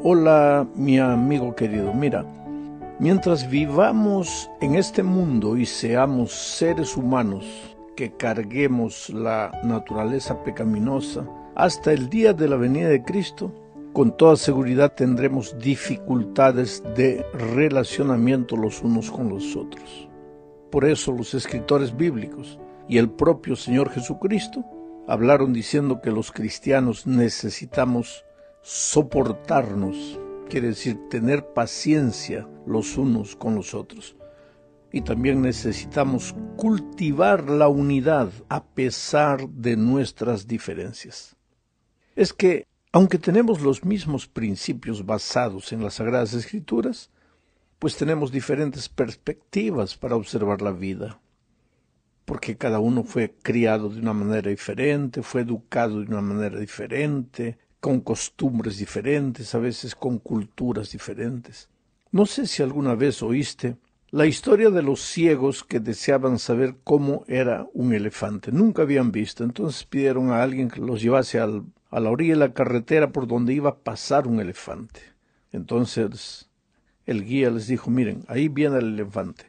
Hola, mi amigo querido. Mira, mientras vivamos en este mundo y seamos seres humanos que carguemos la naturaleza pecaminosa, hasta el día de la venida de Cristo, con toda seguridad tendremos dificultades de relacionamiento los unos con los otros. Por eso los escritores bíblicos y el propio Señor Jesucristo hablaron diciendo que los cristianos necesitamos soportarnos, quiere decir tener paciencia los unos con los otros. Y también necesitamos cultivar la unidad a pesar de nuestras diferencias. Es que, aunque tenemos los mismos principios basados en las Sagradas Escrituras, pues tenemos diferentes perspectivas para observar la vida, porque cada uno fue criado de una manera diferente, fue educado de una manera diferente, con costumbres diferentes, a veces con culturas diferentes. No sé si alguna vez oíste la historia de los ciegos que deseaban saber cómo era un elefante. Nunca habían visto, entonces pidieron a alguien que los llevase a la orilla de la carretera por donde iba a pasar un elefante. Entonces el guía les dijo, miren, ahí viene el elefante.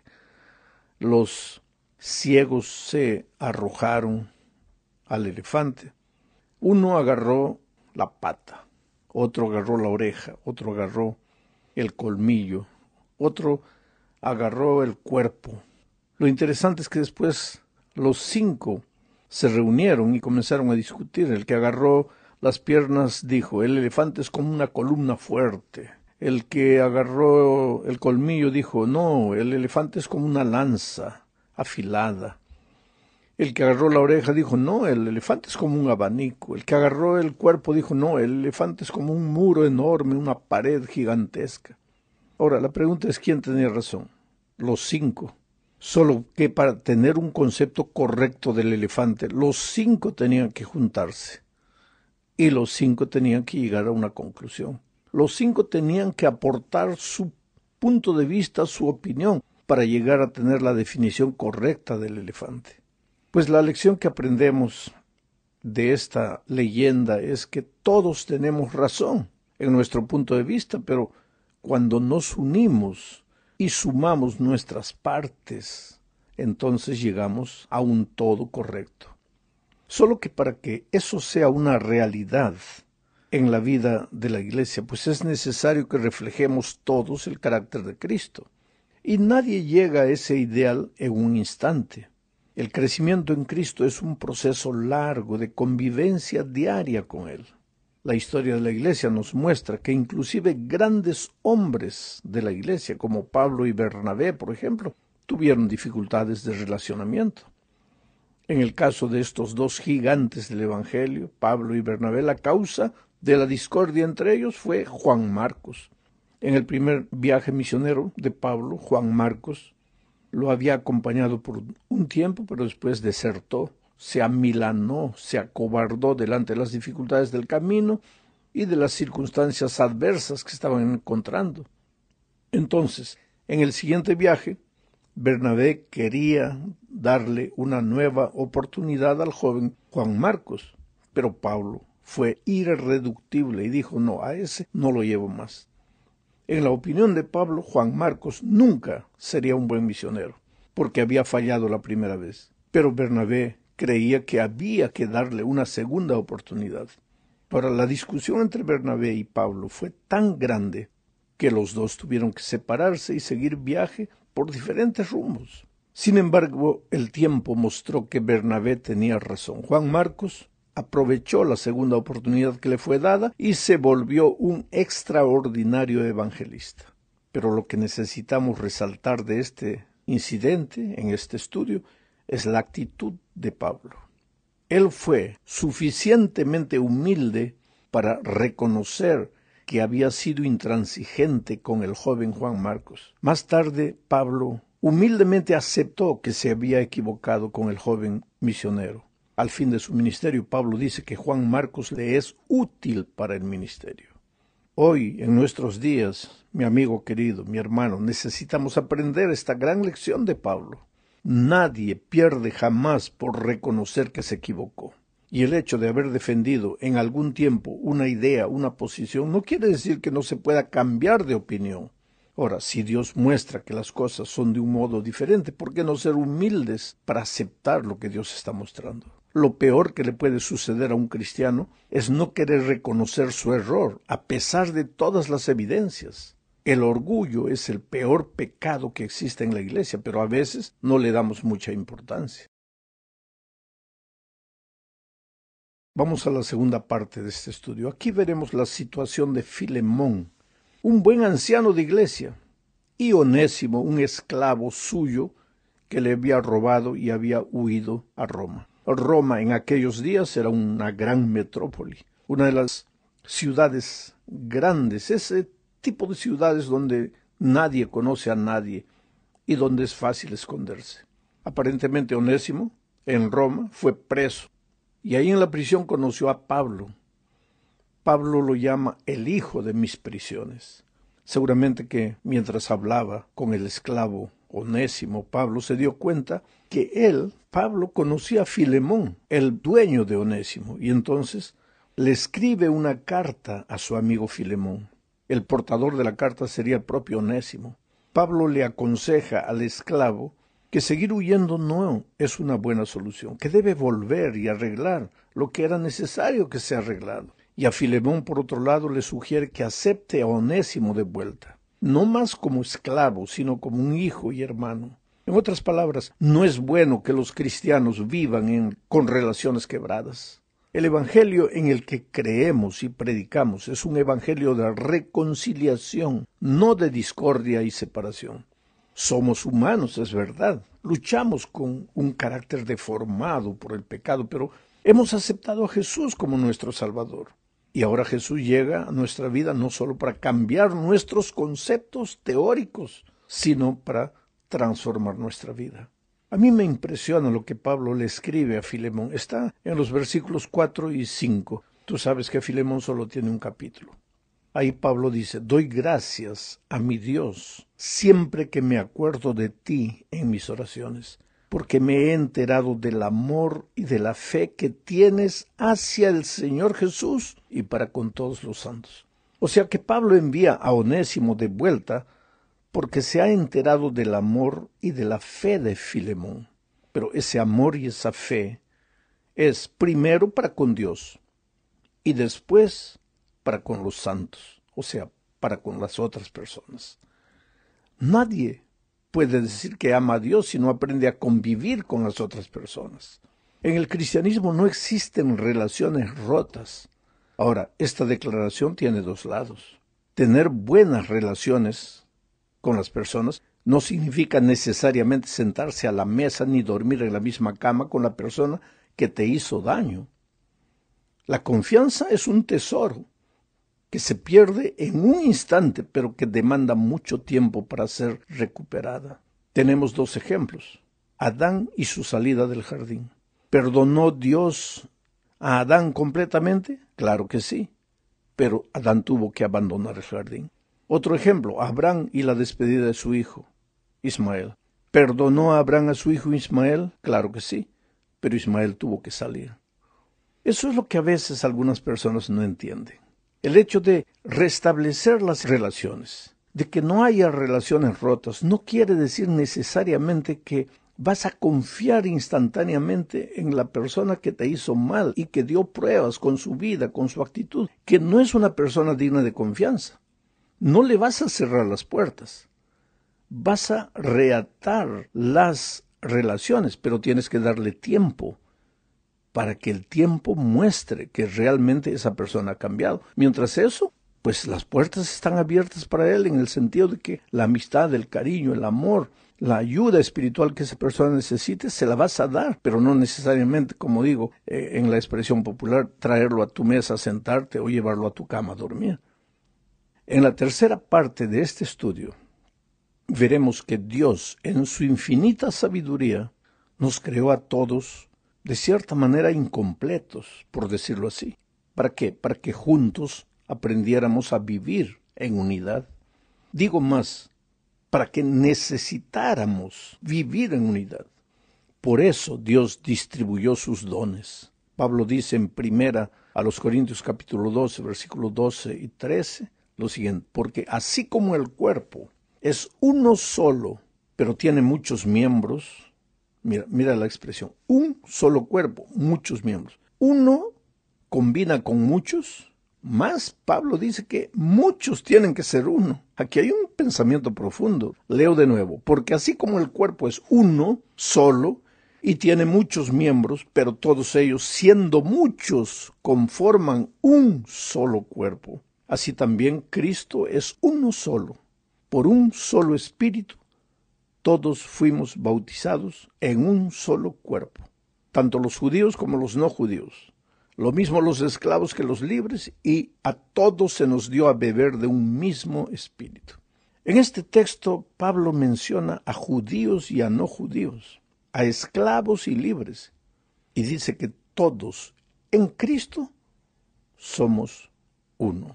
Los ciegos se arrojaron al elefante. Uno agarró la pata, otro agarró la oreja, otro agarró el colmillo, otro agarró el cuerpo. Lo interesante es que después los 5 se reunieron y comenzaron a discutir. El que agarró las piernas dijo, el elefante es como una columna fuerte. El que agarró el colmillo dijo, no, el elefante es como una lanza afilada. El que agarró la oreja dijo, no, el elefante es como un abanico. El que agarró el cuerpo dijo, no, el elefante es como un muro enorme, una pared gigantesca. Ahora, la pregunta es, ¿quién tenía razón? Los 5. Solo que para tener un concepto correcto del elefante, los 5 tenían que juntarse. Y los 5 tenían que llegar a una conclusión. Los 5 tenían que aportar su punto de vista, su opinión, para llegar a tener la definición correcta del elefante. Pues la lección que aprendemos de esta leyenda es que todos tenemos razón en nuestro punto de vista, pero cuando nos unimos y sumamos nuestras partes, entonces llegamos a un todo correcto. Solo que para que eso sea una realidad en la vida de la Iglesia, pues es necesario que reflejemos todos el carácter de Cristo. Y nadie llega a ese ideal en un instante. El crecimiento en Cristo es un proceso largo de convivencia diaria con Él. La historia de la Iglesia nos muestra que inclusive grandes hombres de la Iglesia, como Pablo y Bernabé, por ejemplo, tuvieron dificultades de relacionamiento. En el caso de estos 2 gigantes del Evangelio, Pablo y Bernabé, la causa de la discordia entre ellos fue Juan Marcos. En el primer viaje misionero de Pablo, Juan Marcos lo había acompañado por un tiempo, pero después desertó, se amilanó, se acobardó delante de las dificultades del camino y de las circunstancias adversas que estaban encontrando. Entonces, en el siguiente viaje, Bernabé quería darle una nueva oportunidad al joven Juan Marcos, pero Pablo fue irreductible y dijo, no, a ese no lo llevo más. En la opinión de Pablo, Juan Marcos nunca sería un buen misionero, porque había fallado la primera vez. Pero Bernabé creía que había que darle una segunda oportunidad. Ahora, la discusión entre Bernabé y Pablo fue tan grande que los 2 tuvieron que separarse y seguir viaje por diferentes rumbos. Sin embargo, el tiempo mostró que Bernabé tenía razón. Juan Marcos aprovechó la segunda oportunidad que le fue dada y se volvió un extraordinario evangelista. Pero lo que necesitamos resaltar de este incidente, en este estudio, es la actitud de Pablo. Él fue suficientemente humilde para reconocer que había sido intransigente con el joven Juan Marcos. Más tarde, Pablo humildemente aceptó que se había equivocado con el joven misionero. Al fin de su ministerio, Pablo dice que Juan Marcos le es útil para el ministerio. Hoy, en nuestros días, mi amigo querido, mi hermano, necesitamos aprender esta gran lección de Pablo. Nadie pierde jamás por reconocer que se equivocó. Y el hecho de haber defendido en algún tiempo una idea, una posición, no quiere decir que no se pueda cambiar de opinión. Ahora, si Dios muestra que las cosas son de un modo diferente, ¿por qué no ser humildes para aceptar lo que Dios está mostrando? Lo peor que le puede suceder a un cristiano es no querer reconocer su error, a pesar de todas las evidencias. El orgullo es el peor pecado que existe en la iglesia, pero a veces no le damos mucha importancia. Vamos a la segunda parte de este estudio. Aquí veremos la situación de Filemón, un buen anciano de iglesia, y Onésimo, un esclavo suyo que le había robado y había huido a Roma. Roma en aquellos días era una gran metrópoli, una de las ciudades grandes, ese tipo de ciudades donde nadie conoce a nadie y donde es fácil esconderse. Aparentemente Onésimo, en Roma, fue preso, y ahí en la prisión conoció a Pablo. Pablo lo llama el hijo de mis prisiones. Seguramente que mientras hablaba con el esclavo Onésimo, Pablo se dio cuenta que él, Pablo, conocía a Filemón, el dueño de Onésimo, y entonces le escribe una carta a su amigo Filemón. El portador de la carta sería el propio Onésimo. Pablo le aconseja al esclavo que seguir huyendo no es una buena solución, que debe volver y arreglar lo que era necesario que sea arreglado. Y a Filemón, por otro lado, le sugiere que acepte a Onésimo de vuelta, no más como esclavo, sino como un hijo y hermano. En otras palabras, no es bueno que los cristianos vivan con relaciones quebradas. El evangelio en el que creemos y predicamos es un evangelio de reconciliación, no de discordia y separación. Somos humanos, es verdad. Luchamos con un carácter deformado por el pecado, pero hemos aceptado a Jesús como nuestro Salvador. Y ahora Jesús llega a nuestra vida no solo para cambiar nuestros conceptos teóricos, sino para transformar nuestra vida. A mí me impresiona lo que Pablo le escribe a Filemón. Está en los versículos 4 y 5. Tú sabes que Filemón solo tiene un capítulo. Ahí Pablo dice: doy gracias a mi Dios siempre que me acuerdo de ti en mis oraciones, porque me he enterado del amor y de la fe que tienes hacia el Señor Jesús y para con todos los santos. O sea que Pablo envía a Onésimo de vuelta porque se ha enterado del amor y de la fe de Filemón. Pero ese amor y esa fe es primero para con Dios y después para con los santos, o sea, para con las otras personas. Nadie puede decir que ama a Dios si no aprende a convivir con las otras personas. En el cristianismo no existen relaciones rotas. Ahora, esta declaración tiene dos lados. Tener buenas relaciones con las personas no significa necesariamente sentarse a la mesa ni dormir en la misma cama con la persona que te hizo daño. La confianza es un tesoro que se pierde en un instante, pero que demanda mucho tiempo para ser recuperada. Tenemos dos ejemplos: Adán y su salida del jardín. ¿Perdonó Dios a Adán completamente? Claro que sí, pero Adán tuvo que abandonar el jardín. Otro ejemplo, Abraham y la despedida de su hijo, Ismael. ¿Perdonó a Abraham a su hijo Ismael? Claro que sí, pero Ismael tuvo que salir. Eso es lo que a veces algunas personas no entienden. El hecho de restablecer las relaciones, de que no haya relaciones rotas, no quiere decir necesariamente que vas a confiar instantáneamente en la persona que te hizo mal y que dio pruebas con su vida, con su actitud, que no es una persona digna de confianza. No le vas a cerrar las puertas. Vas a reatar las relaciones, pero tienes que darle tiempo para que el tiempo muestre que realmente esa persona ha cambiado. Mientras eso, pues las puertas están abiertas para él en el sentido de que la amistad, el cariño, el amor, la ayuda espiritual que esa persona necesite, se la vas a dar, pero no necesariamente, como digo, en la expresión popular, traerlo a tu mesa, sentarte o llevarlo a tu cama a dormir. En la tercera parte de este estudio, veremos que Dios, en su infinita sabiduría, nos creó a todos de cierta manera incompletos, por decirlo así. ¿Para qué? Para que juntos aprendiéramos a vivir en unidad. Digo más, para que necesitáramos vivir en unidad. Por eso Dios distribuyó sus dones. Pablo dice en primera a los Corintios capítulo 12, versículos 12 y 13, lo siguiente: porque así como el cuerpo es uno solo, pero tiene muchos miembros, mira la expresión, un solo cuerpo, muchos miembros. Uno combina con muchos, más Pablo dice que muchos tienen que ser uno. Aquí hay un pensamiento profundo. Leo de nuevo: porque así como el cuerpo es uno solo y tiene muchos miembros, pero todos ellos, siendo muchos, conforman un solo cuerpo, así también Cristo es uno solo. Por un solo espíritu, todos fuimos bautizados en un solo cuerpo, tanto los judíos como los no judíos, lo mismo los esclavos que los libres, y a todos se nos dio a beber de un mismo espíritu. En este texto, Pablo menciona a judíos y a no judíos, a esclavos y libres, y dice que todos en Cristo somos uno.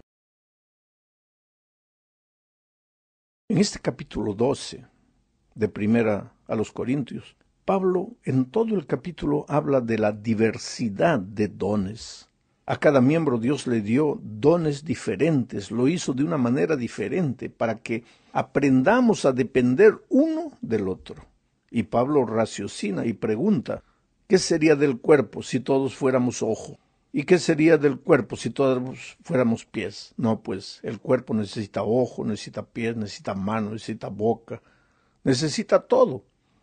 En este capítulo 12 de Primera a los Corintios, Pablo en todo el capítulo habla de la diversidad de dones. A cada miembro Dios le dio dones diferentes, lo hizo de una manera diferente para que aprendamos a depender uno del otro. Y Pablo raciocina y pregunta: ¿qué sería del cuerpo si todos fuéramos ojo? ¿Y qué sería del cuerpo si todos fuéramos pies? No, pues el cuerpo necesita ojo, necesita pies, necesita mano, necesita boca, necesita todo.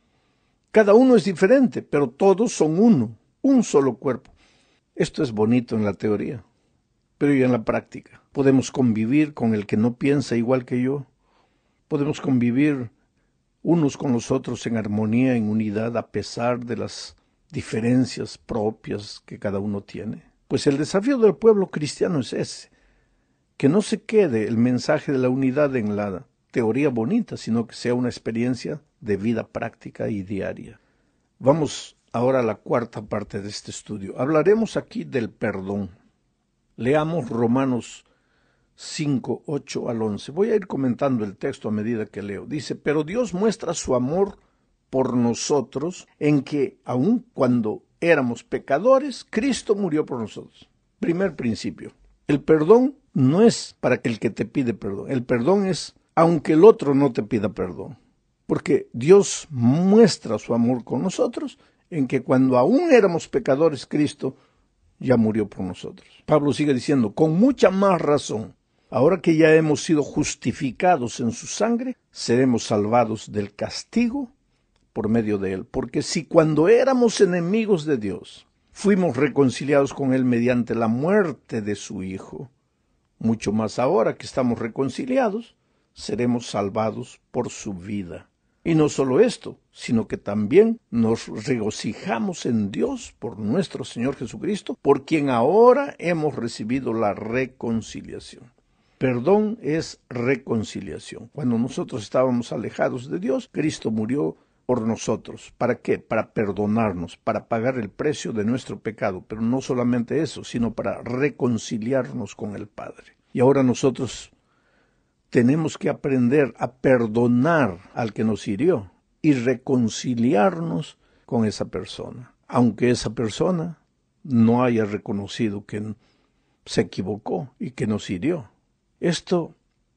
Cada uno es diferente, pero todos son uno, un solo cuerpo. Esto es bonito en la teoría, pero y en la práctica. Podemos convivir con el que no piensa igual que yo. Podemos convivir unos con los otros en armonía, en unidad, a pesar de las diferencias propias que cada uno tiene. Pues el desafío del pueblo cristiano es ese: que no se quede el mensaje de la unidad en la teoría bonita, sino que sea una experiencia de vida práctica y diaria. Vamos ahora a la cuarta parte de este estudio. Hablaremos aquí del perdón. Leamos Romanos 5, 8 al 11. Voy a ir comentando el texto a medida que leo. Dice: pero Dios muestra su amor por nosotros en que, aun cuando éramos pecadores, Cristo murió por nosotros. Primer principio: el perdón no es para el que te pide perdón. El perdón es aunque el otro no te pida perdón. Porque Dios muestra su amor con nosotros en que cuando aún éramos pecadores, Cristo ya murió por nosotros. Pablo sigue diciendo: con mucha más razón, ahora que ya hemos sido justificados en su sangre, seremos salvados del castigo por medio de él. Porque si cuando éramos enemigos de Dios, fuimos reconciliados con él mediante la muerte de su Hijo, mucho más ahora que estamos reconciliados, seremos salvados por su vida. Y no solo esto, sino que también nos regocijamos en Dios por nuestro Señor Jesucristo, por quien ahora hemos recibido la reconciliación. Perdón es reconciliación. Cuando nosotros estábamos alejados de Dios, Cristo murió por nosotros. ¿Para qué? Para perdonarnos, para pagar el precio de nuestro pecado. Pero no solamente eso, sino para reconciliarnos con el Padre. Y ahora nosotros tenemos que aprender a perdonar al que nos hirió y reconciliarnos con esa persona, aunque esa persona no haya reconocido que se equivocó y que nos hirió. Esto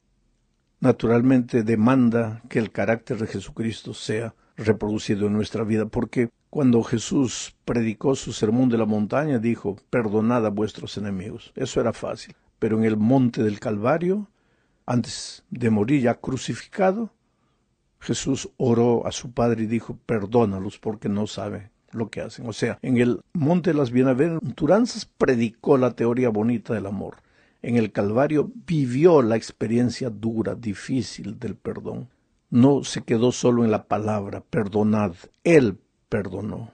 naturalmente demanda que el carácter de Jesucristo sea reproducido en nuestra vida, porque cuando Jesús predicó su sermón de la montaña, dijo: perdonad a vuestros enemigos. Eso era fácil, pero en el monte del Calvario, antes de morir ya crucificado, Jesús oró a su Padre y dijo: perdónalos porque no saben lo que hacen. O sea, en el monte de las bienaventuranzas predicó la teoría bonita del amor. En el Calvario vivió la experiencia dura, difícil del perdón. No se quedó solo en la palabra perdonad, Él perdonó.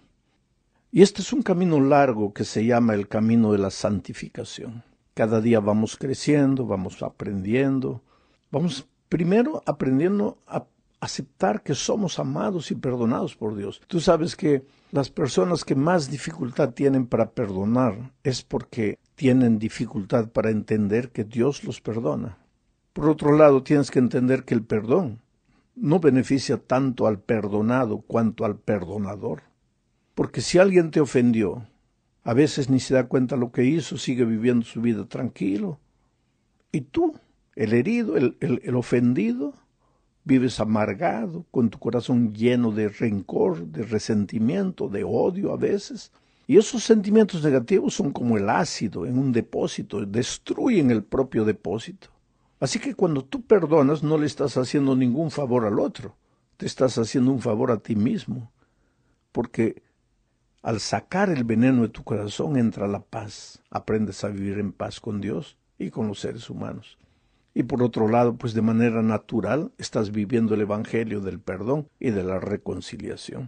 Y este es un camino largo que se llama el camino de la santificación. Cada día vamos creciendo, vamos aprendiendo, vamos primero aprendiendo a aceptar que somos amados y perdonados por Dios. Tú sabes que las personas que más dificultad tienen para perdonar es porque tienen dificultad para entender que Dios los perdona. Por otro lado, tienes que entender que el perdón no beneficia tanto al perdonado cuanto al perdonador. Porque si alguien te ofendió A veces ni se da cuenta lo que hizo, sigue viviendo su vida tranquilo. Y tú, el herido, el ofendido, vives amargado, con tu corazón lleno de rencor, de resentimiento, de odio a veces. Y esos sentimientos negativos son como el ácido en un depósito, destruyen el propio depósito. Así que cuando tú perdonas, no le estás haciendo ningún favor al otro, te estás haciendo un favor a ti mismo, porque al sacar el veneno de tu corazón entra la paz, aprendes a vivir en paz con Dios y con los seres humanos. Y por otro lado, pues de manera natural estás viviendo el evangelio del perdón y de la reconciliación.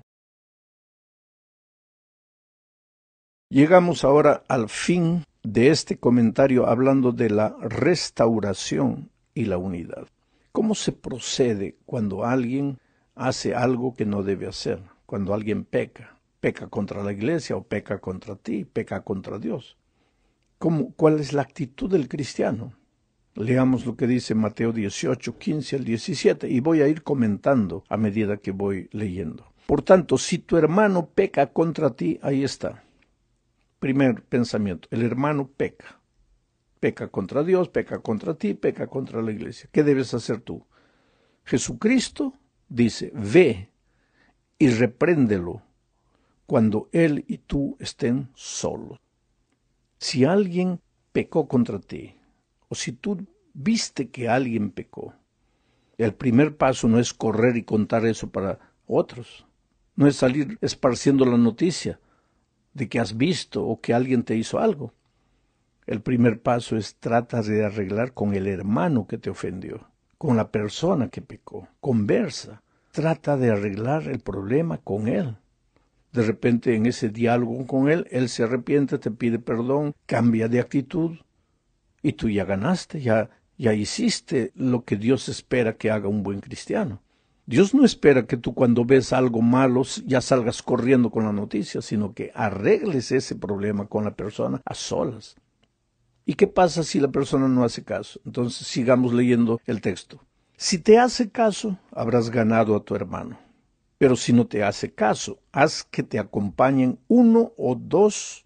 Llegamos ahora al fin de este comentario hablando de la restauración y la unidad. ¿Cómo se procede cuando alguien hace algo que no debe hacer? Cuando alguien peca, peca contra la iglesia o peca contra ti, peca contra Dios. ¿Cuál es la actitud del cristiano? Leamos lo que dice Mateo 18, 15 al 17, y voy a ir comentando a medida que voy leyendo. Por tanto, si tu hermano peca contra ti, ahí está. Primer pensamiento, el hermano peca. Peca contra Dios, peca contra ti, peca contra la iglesia. ¿Qué debes hacer tú? Jesucristo dice, ve y repréndelo cuando él y tú estén solos. Si alguien pecó contra ti, o si tú viste que alguien pecó, el primer paso no es correr y contar eso para otros. No es salir esparciendo la noticia de que has visto o que alguien te hizo algo. El primer paso es tratar de arreglar con el hermano que te ofendió, con la persona que pecó. Conversa, trata de arreglar el problema con él. De repente en ese diálogo con él, él se arrepiente, te pide perdón, cambia de actitud y tú ya ganaste, ya hiciste lo que Dios espera que haga un buen cristiano. Dios no espera que tú cuando ves algo malo ya salgas corriendo con la noticia, sino que arregles ese problema con la persona a solas. ¿Y qué pasa si la persona no hace caso? Entonces sigamos leyendo el texto. Si te hace caso, habrás ganado a tu hermano. Pero si no te hace caso, haz que te acompañen 1 o 2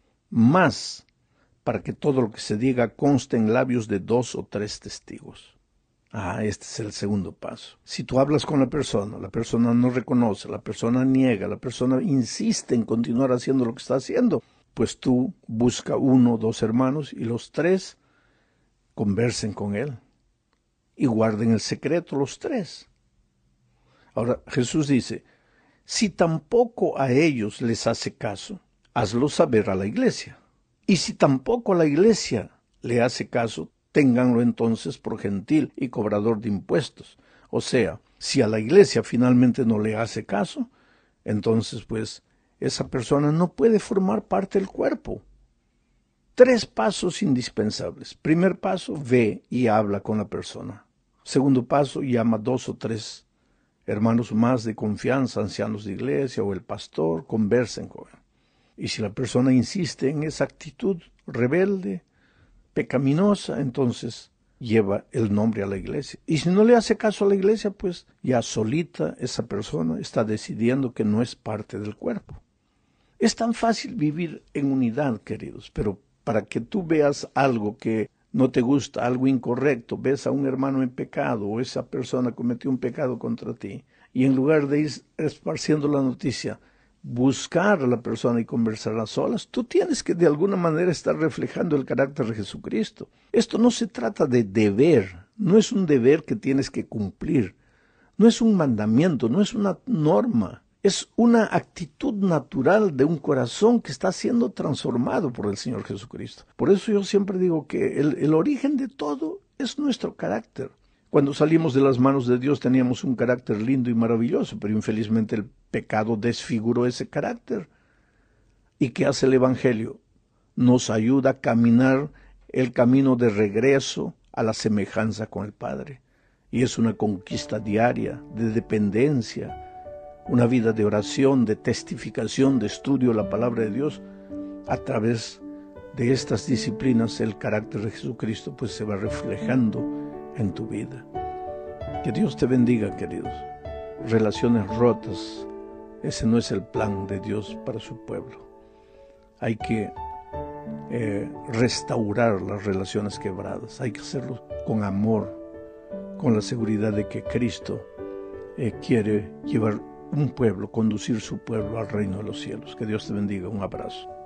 más, para que todo lo que se diga conste en labios de 2 o 3 testigos. Este es el segundo paso. Si tú hablas con la persona no reconoce, la persona niega, la persona insiste en continuar haciendo lo que está haciendo, pues tú busca 1 o 2 hermanos y los 3 conversen con él y guarden el secreto los 3. Ahora Jesús dice, si tampoco a ellos les hace caso, hazlo saber a la iglesia. Y si tampoco a la iglesia le hace caso, ténganlo entonces por gentil y cobrador de impuestos. O sea, si a la iglesia finalmente no le hace caso, entonces pues esa persona no puede formar parte del cuerpo. 3 pasos indispensables. Primer paso, ve y habla con la persona. Segundo paso, llama 2 o 3 hermanos más de confianza, ancianos de iglesia o el pastor, conversen con él. Y si la persona insiste en esa actitud rebelde, pecaminosa, entonces lleva el nombre a la iglesia. Y si no le hace caso a la iglesia, pues ya solita esa persona está decidiendo que no es parte del cuerpo. Es tan fácil vivir en unidad, queridos, pero para que tú veas algo que no te gusta, algo incorrecto, ves a un hermano en pecado o esa persona cometió un pecado contra ti, y en lugar de ir esparciendo la noticia, buscar a la persona y conversar a solas, tú tienes que de alguna manera estar reflejando el carácter de Jesucristo. Esto no se trata de deber, no es un deber que tienes que cumplir, no es un mandamiento, no es una norma. Es una actitud natural de un corazón que está siendo transformado por el Señor Jesucristo. Por eso yo siempre digo que el origen de todo es nuestro carácter. Cuando salimos de las manos de Dios teníamos un carácter lindo y maravilloso, pero infelizmente el pecado desfiguró ese carácter. ¿Y qué hace el Evangelio? Nos ayuda a caminar el camino de regreso a la semejanza con el Padre. Y es una conquista diaria, de dependencia, una vida de oración, de testificación, de estudio de la palabra de Dios. A través de estas disciplinas el carácter de Jesucristo pues se va reflejando en tu vida. Que Dios te bendiga, queridos. Relaciones rotas, ese no es el plan de Dios para su pueblo. hay que restaurar las relaciones quebradas. Hay que hacerlo con amor, con la seguridad de que Cristo quiere llevar un pueblo, conducir su pueblo al reino de los cielos. Que Dios te bendiga. Un abrazo.